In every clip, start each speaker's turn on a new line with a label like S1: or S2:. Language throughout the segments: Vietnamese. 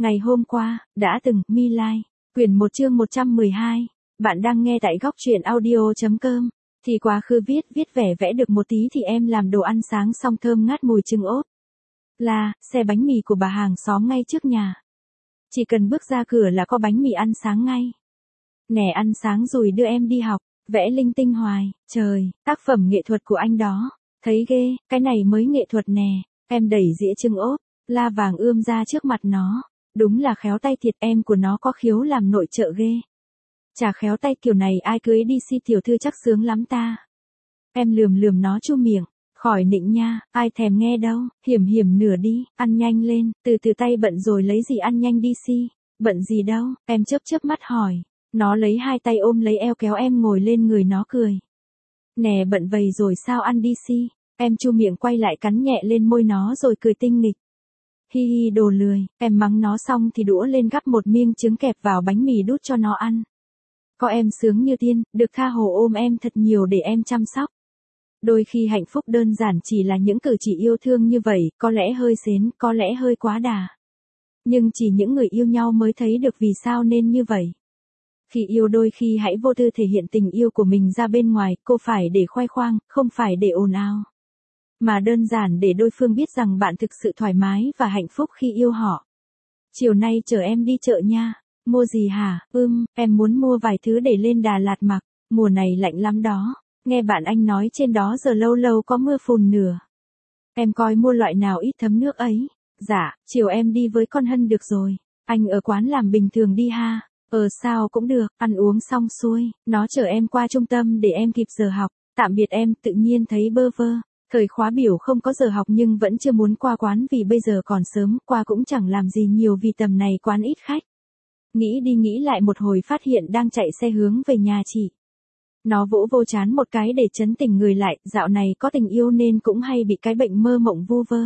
S1: Ngày hôm qua, đã từng, My Lai, quyển 1 chương 112, bạn đang nghe tại góc truyện audio.com. Thì quá khứ viết vẻ vẽ được một tí thì em làm đồ ăn sáng xong thơm ngát mùi trứng ốp. Là, xe bánh mì của bà hàng xóm ngay trước nhà. Chỉ cần bước ra cửa là có bánh mì ăn sáng ngay. Nè ăn sáng rồi đưa em đi học, vẽ linh tinh hoài, trời, tác phẩm nghệ thuật của anh đó. Thấy ghê, cái này mới nghệ thuật nè, em đẩy dĩa trứng ốp, la vàng ươm ra trước mặt nó. Đúng là khéo tay thiệt, em của nó có khiếu làm nội trợ ghê. Chả khéo tay kiểu này ai cưới đi si tiểu thư chắc sướng lắm ta. Em lườm nó chu miệng, khỏi nịnh nha, ai thèm nghe đâu, hiểm nửa đi, ăn nhanh lên, từ tay bận rồi lấy gì ăn nhanh đi si, bận gì đâu, em chớp mắt hỏi, nó lấy hai tay ôm lấy eo kéo em ngồi lên người nó cười. Nè bận vầy rồi sao ăn đi si, em chu miệng quay lại cắn nhẹ lên môi nó rồi cười tinh nghịch. Hi hi đồ lười, em mắng nó xong thì đũa lên gắp một miếng trứng kẹp vào bánh mì đút cho nó ăn. Có em sướng như tiên, được tha hồ ôm em thật nhiều để em chăm sóc. Đôi khi hạnh phúc đơn giản chỉ là những cử chỉ yêu thương như vậy, có lẽ hơi xến, có lẽ hơi quá đà. Nhưng chỉ những người yêu nhau mới thấy được vì sao nên như vậy. Khi yêu đôi khi hãy vô tư thể hiện tình yêu của mình ra bên ngoài, cô phải để khoe khoang, không phải để ồn ào. Mà đơn giản để đối phương biết rằng bạn thực sự thoải mái và hạnh phúc khi yêu họ. Chiều nay chở em đi chợ nha. Mua gì hả? Em muốn mua vài thứ để lên Đà Lạt mặc. Mùa này lạnh lắm đó. Nghe bạn anh nói trên đó giờ lâu lâu có mưa phùn nửa. Em coi mua loại nào ít thấm nước ấy. Dạ, chiều em đi với con Hân được rồi. Anh ở quán làm bình thường đi ha. Sao cũng được, ăn uống xong xuôi. Nó chở em qua trung tâm để em kịp giờ học. Tạm biệt em, tự nhiên thấy bơ vơ. Thời khóa biểu không có giờ học nhưng vẫn chưa muốn qua quán vì bây giờ còn sớm, qua cũng chẳng làm gì nhiều vì tầm này quán ít khách. Nghĩ đi nghĩ lại một hồi phát hiện đang chạy xe hướng về nhà chị. Nó vỗ vô trán một cái để trấn tỉnh người lại, dạo này có tình yêu nên cũng hay bị cái bệnh mơ mộng vu vơ.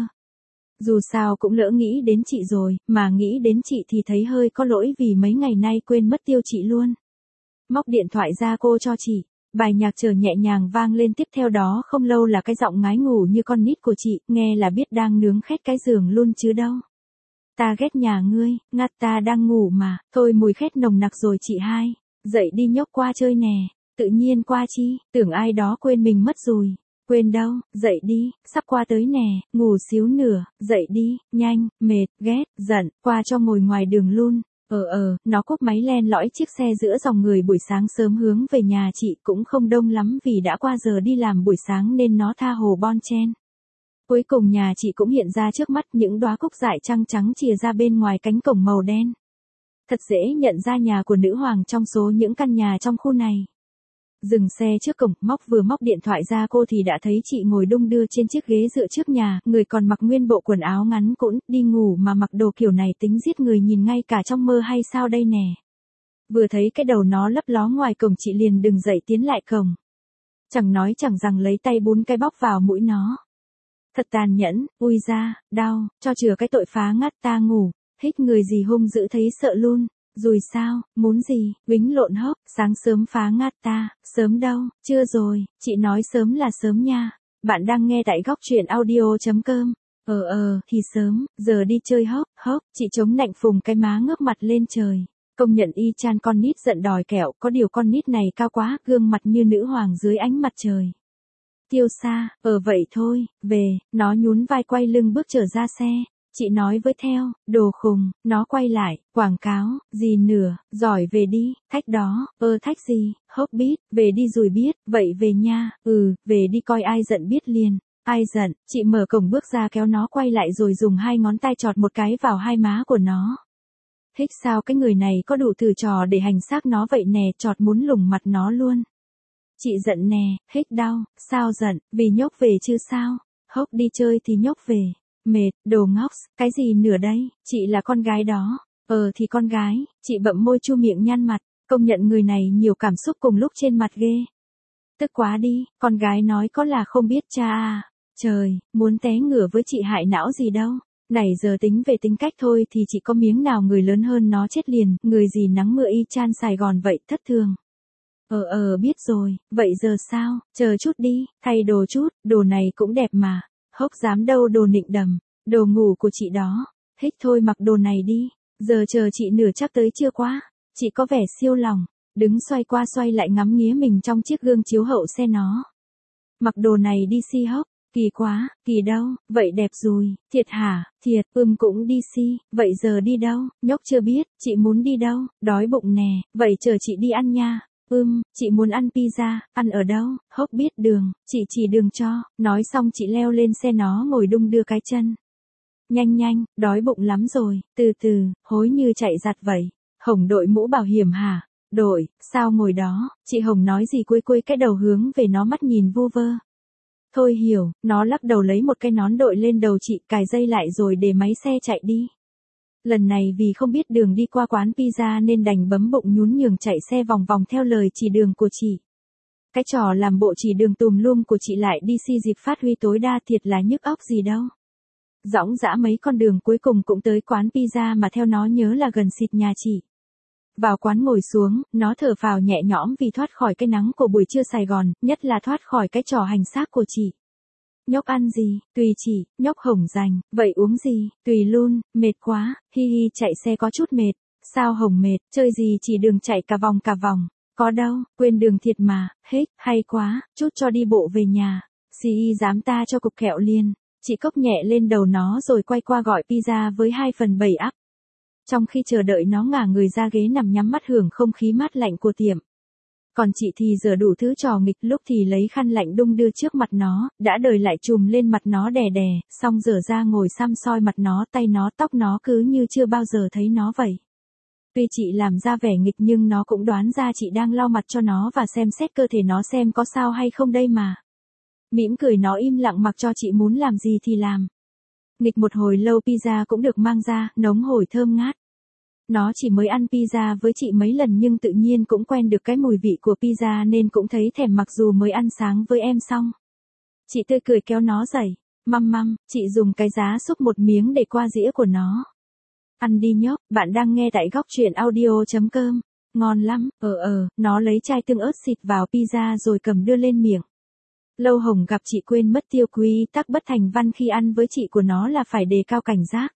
S1: Dù sao cũng lỡ nghĩ đến chị rồi, mà nghĩ đến chị thì thấy hơi có lỗi vì mấy ngày nay quên mất tiêu chị luôn. Móc điện thoại ra cô cho chị. Bài nhạc chờ nhẹ nhàng vang lên tiếp theo đó không lâu là cái giọng ngái ngủ như con nít của chị, nghe là biết đang nướng khét cái giường luôn chứ đâu. Ta ghét nhà ngươi, ngắt ta đang ngủ mà, thôi mùi khét nồng nặc rồi chị hai, dậy đi nhóc qua chơi nè, tự nhiên qua chi, tưởng ai đó quên mình mất rồi, quên đâu, dậy đi, sắp qua tới nè, ngủ xíu nữa, dậy đi, nhanh, mệt, ghét, giận, qua cho ngồi ngoài đường luôn. Nó cúp máy len lỏi chiếc xe giữa dòng người buổi sáng sớm hướng về nhà chị cũng không đông lắm vì đã qua giờ đi làm buổi sáng nên nó tha hồ bon chen. Cuối cùng nhà chị cũng hiện ra trước mắt, những đóa cúc dại trăng trắng chìa ra bên ngoài cánh cổng màu đen. Thật dễ nhận ra nhà của nữ hoàng trong số những căn nhà trong khu này. Dừng xe trước cổng, vừa móc điện thoại ra cô thì đã thấy chị ngồi đung đưa trên chiếc ghế dựa trước nhà, người còn mặc nguyên bộ quần áo ngắn cũn, đi ngủ mà mặc đồ kiểu này tính giết người nhìn ngay cả trong mơ hay sao đây nè. Vừa thấy cái đầu nó lấp ló ngoài cổng chị liền đứng dậy tiến lại cổng. Chẳng nói chẳng rằng lấy tay bún cái bóc vào mũi nó. Thật tàn nhẫn, ui da, đau, cho chừa cái tội phá ngắt ta ngủ, hít người gì hung dữ thấy sợ luôn. Rồi sao, muốn gì, quýnh lộn hốc, sáng sớm phá ngát ta, sớm đâu, chưa rồi, chị nói sớm là sớm nha. Bạn đang nghe tại góc truyện audio.com. Thì sớm, giờ đi chơi hốc, chị chống nạnh phùng cái má ngước mặt lên trời. Công nhận y chang con nít giận đòi kẹo, có điều con nít này cao quá, gương mặt như nữ hoàng dưới ánh mặt trời. Tiêu xa, vậy thôi, về, nó nhún vai quay lưng bước trở ra xe. Chị nói với theo, đồ khùng, nó quay lại, quảng cáo, gì nữa, giỏi về đi, thách đó, thách gì, hốc biết, về đi rồi biết, vậy về nha, về đi coi ai giận biết liền, ai giận, chị mở cổng bước ra kéo nó quay lại rồi dùng hai ngón tay chọt một cái vào hai má của nó. Hích sao cái người này có đủ thử trò để hành xác nó vậy nè, chọt muốn lủng mặt nó luôn. Chị giận nè, hích đau, sao giận, vì nhóc về chứ sao, hốc đi chơi thì nhóc về. Mệt, đồ ngốc, cái gì nữa đây, chị là con gái đó. Thì con gái, chị bậm môi chu miệng nhăn mặt, công nhận người này nhiều cảm xúc cùng lúc trên mặt ghê. Tức quá đi, con gái nói có là không biết cha à. Trời, muốn té ngửa với chị hại não gì đâu. Này giờ tính về tính cách thôi thì chị có miếng nào người lớn hơn nó chết liền, người gì nắng mưa y chan Sài Gòn vậy, thất thường. Biết rồi, vậy giờ sao, chờ chút đi, thay đồ chút, đồ này cũng đẹp mà. Hốc dám đâu đồ nịnh đầm, đồ ngủ của chị đó, hích thôi mặc đồ này đi, Giờ chờ chị nửa chắc tới chưa quá. Chị có vẻ siêu lòng. Đứng xoay qua xoay lại ngắm nghía mình trong chiếc gương chiếu hậu xe nó. Mặc đồ này đi si hốc. Kỳ quá, kỳ đâu, vậy đẹp rồi, thiệt hả, thiệt, cũng đi si, vậy giờ đi đâu, nhóc chưa biết, chị muốn đi đâu, đói bụng nè, vậy chờ chị đi ăn nha. Chị muốn ăn pizza, ăn ở đâu, hốc biết đường, chị chỉ đường cho, nói xong chị leo lên xe nó ngồi đung đưa cái chân. Nhanh nhanh, đói bụng lắm rồi, từ từ, hối như chạy giặt vậy. Hồng đội mũ bảo hiểm hả? Đội, sao ngồi đó, chị Hồng nói gì cúi cúi cái đầu hướng về nó mắt nhìn vu vơ. Thôi hiểu, nó lắc đầu lấy một cái nón đội lên đầu chị, cài dây lại rồi để máy xe chạy đi. Lần này vì không biết đường đi qua quán pizza nên đành bấm bụng nhún nhường chạy xe vòng vòng theo lời chỉ đường của chị. Cái trò làm bộ chỉ đường tùm lum của chị lại đi si dịp phát huy tối đa thiệt là nhức óc gì đâu. Dõng dã mấy con đường cuối cùng cũng tới quán pizza mà theo nó nhớ là gần xịt nhà chị. Vào quán ngồi xuống, nó thở phào nhẹ nhõm vì thoát khỏi cái nắng của buổi trưa Sài Gòn, nhất là thoát khỏi cái trò hành xác của chị. Nhóc ăn gì, tùy chị, nhóc Hồng dành, vậy uống gì, tùy luôn, mệt quá, hi hi chạy xe có chút mệt, sao Hồng mệt, chơi gì chỉ đường chạy cả vòng, có đâu, quên đường thiệt mà, hết, hay quá, chút cho đi bộ về nhà, xì dám ta cho cục kẹo liền, chị cốc nhẹ lên đầu nó rồi quay qua gọi pizza với 2/7 ắp. Trong khi chờ đợi nó ngả người ra ghế nằm nhắm mắt hưởng không khí mát lạnh của tiệm. Còn chị thì giờ đủ thứ trò nghịch, lúc thì lấy khăn lạnh đung đưa trước mặt nó, đã đời lại chùm lên mặt nó đè đè, xong giờ ra ngồi xăm soi mặt nó, tay nó, tóc nó cứ như chưa bao giờ thấy nó vậy. Tuy chị làm ra vẻ nghịch nhưng nó cũng đoán ra chị đang lau mặt cho nó và xem xét cơ thể nó xem có sao hay không đây mà. Mỉm cười nó im lặng mặc cho chị muốn làm gì thì làm. Nghịch một hồi lâu pizza cũng được mang ra, nóng hổi thơm ngát. Nó chỉ mới ăn pizza với chị mấy lần nhưng tự nhiên cũng quen được cái mùi vị của pizza nên cũng thấy thèm mặc dù mới ăn sáng với em xong. Chị tươi cười kéo nó dậy. Măm, chị dùng cái giá xúc một miếng để qua dĩa của nó. Ăn đi nhóc, bạn đang nghe tại góc truyện audio.com. Ngon lắm, nó lấy chai tương ớt xịt vào pizza rồi cầm đưa lên miệng. Lâu Hồng gặp chị quên mất tiêu quy tắc bất thành văn khi ăn với chị của nó là phải đề cao cảnh giác.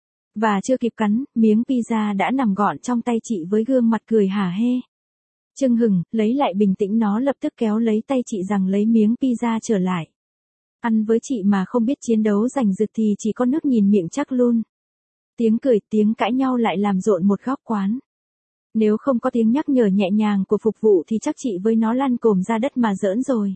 S1: Và chưa kịp cắn, miếng pizza đã nằm gọn trong tay chị với gương mặt cười hả hê. Chưng hừng, lấy lại bình tĩnh nó lập tức kéo lấy tay chị rằng lấy miếng pizza trở lại. Ăn với chị mà không biết chiến đấu giành giật thì chỉ có nước nhìn miệng chắc luôn. Tiếng cười, tiếng cãi nhau lại làm rộn một góc quán. Nếu không có tiếng nhắc nhở nhẹ nhàng của phục vụ thì chắc chị với nó lăn cồm ra đất mà giỡn rồi.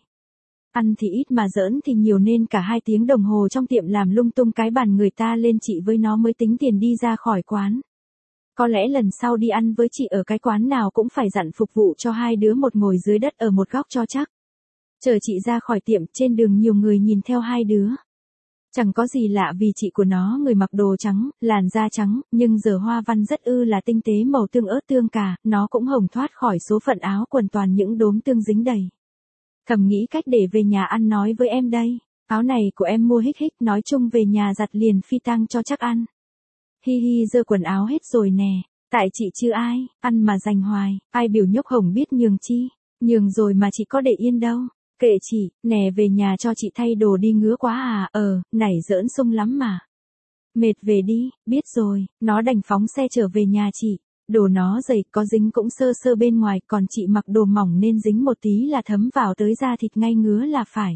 S1: Ăn thì ít mà giỡn thì nhiều nên cả 2 tiếng đồng hồ trong tiệm làm lung tung cái bàn người ta lên chị với nó mới tính tiền đi ra khỏi quán. Có lẽ lần sau đi ăn với chị ở cái quán nào cũng phải dặn phục vụ cho 2 đứa một ngồi dưới đất ở một góc cho chắc. Chờ chị ra khỏi tiệm trên đường nhiều người nhìn theo 2 đứa. Chẳng có gì lạ vì chị của nó người mặc đồ trắng, làn da trắng, nhưng giờ hoa văn rất là tinh tế màu tương ớt tương cà, nó cũng hồng thoát khỏi số phận áo quần toàn những đốm tương dính đầy. Thầm nghĩ cách để về nhà ăn nói với em đây. Áo này của em mua hích nói chung về nhà giặt liền phi tang cho chắc ăn. Hi hi giơ quần áo hết rồi nè. Tại chị chưa ai, ăn mà dành hoài, ai biểu nhóc Hồng biết nhường chi. Nhường rồi mà chị có để yên đâu. Kệ chị, nè về nhà cho chị thay đồ đi ngứa quá à, nảy giỡn sung lắm mà. Mệt về đi, biết rồi, nó đành phóng xe trở về nhà chị. Đồ nó dày, có dính cũng sơ sơ bên ngoài, còn chị mặc đồ mỏng nên dính một tí là thấm vào tới da thịt ngay ngứa là phải.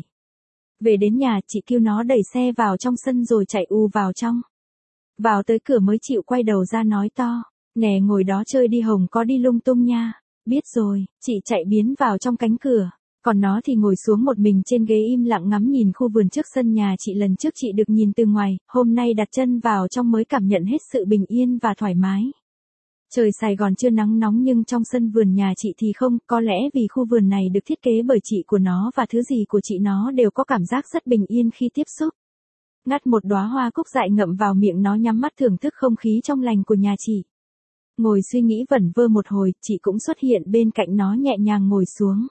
S1: Về đến nhà, chị kêu nó đẩy xe vào trong sân rồi chạy vào trong. Vào tới cửa mới chịu quay đầu ra nói to, nè ngồi đó chơi đi Hồng có đi lung tung nha. Biết rồi, chị chạy biến vào trong cánh cửa. Còn nó thì ngồi xuống một mình trên ghế im lặng ngắm nhìn khu vườn trước sân nhà chị. Lần trước chị được nhìn từ ngoài, hôm nay đặt chân vào trong mới cảm nhận hết sự bình yên và thoải mái. Trời Sài Gòn chưa nắng nóng nhưng trong sân vườn nhà chị thì không, có lẽ vì khu vườn này được thiết kế bởi chị của nó và thứ gì của chị nó đều có cảm giác rất bình yên khi tiếp xúc. Ngắt một đóa hoa cúc dại ngậm vào miệng nó nhắm mắt thưởng thức không khí trong lành của nhà chị. Ngồi suy nghĩ vẩn vơ một hồi, chị cũng xuất hiện bên cạnh nó nhẹ nhàng ngồi xuống.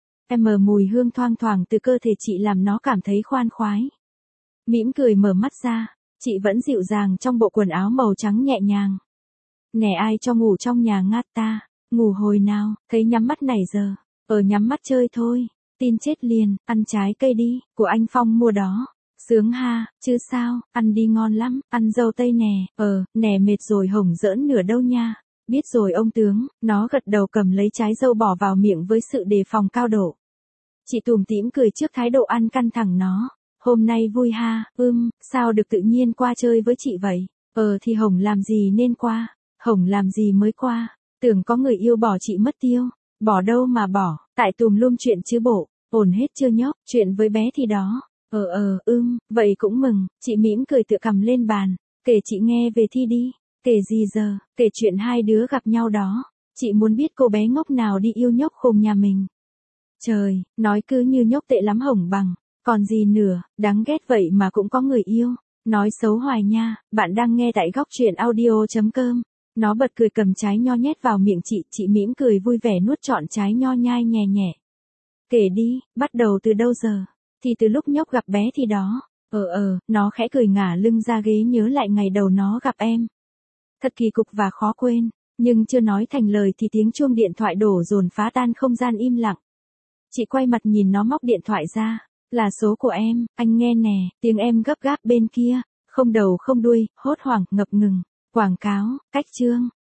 S1: Mùi hương thoang thoảng từ cơ thể chị làm nó cảm thấy khoan khoái. Mỉm cười mở mắt ra, chị vẫn dịu dàng trong bộ quần áo màu trắng nhẹ nhàng. Nè ai cho ngủ trong nhà ngát ta, ngủ hồi nào, thấy nhắm mắt này giờ, nhắm mắt chơi thôi, tin chết liền, ăn trái cây đi, của anh Phong mua đó, Sướng ha, chứ sao, ăn đi ngon lắm, ăn dâu tây nè, nè mệt rồi Hồng giỡn nửa đâu nha. Biết rồi ông tướng, nó gật đầu cầm lấy trái dâu bỏ vào miệng với sự đề phòng cao độ. Chị tủm tỉm cười trước thái độ ăn căng thẳng nó. Hôm nay vui ha, sao được tự nhiên qua chơi với chị vậy? Thì Hồng làm gì nên qua, Hồng làm gì mới qua, tưởng có người yêu bỏ chị mất tiêu, bỏ đâu mà bỏ, tại tùm lum chuyện chứ bộ, ổn hết chưa nhóc, chuyện với bé thì đó. Vậy cũng mừng, chị mỉm cười tựa cầm lên bàn, kể chị nghe về Thi đi, kể gì giờ, kể chuyện hai đứa gặp nhau đó, chị muốn biết cô bé ngốc nào đi yêu nhóc khùng nhà mình. Trời, nói cứ như nhóc tệ lắm Hồng bằng, còn gì nữa, đáng ghét vậy mà cũng có người yêu, nói xấu hoài nha, bạn đang nghe tại góc truyện audio.com. Nó bật cười cầm trái nho nhét vào miệng chị mỉm cười vui vẻ nuốt trọn trái nho nhai nhè nhẹ. Kể đi, bắt đầu từ đâu giờ? Thì từ lúc nhóc gặp bé thì đó. Nó khẽ cười ngả lưng ra ghế nhớ lại ngày đầu nó gặp em. Thật kỳ cục và khó quên, nhưng chưa nói thành lời thì tiếng chuông điện thoại đổ dồn phá tan không gian im lặng. Chị quay mặt nhìn nó móc điện thoại ra, là số của em, anh nghe nè, tiếng em gấp gáp bên kia, không đầu không đuôi, hốt hoảng, ngập ngừng, quảng cáo, cách chương,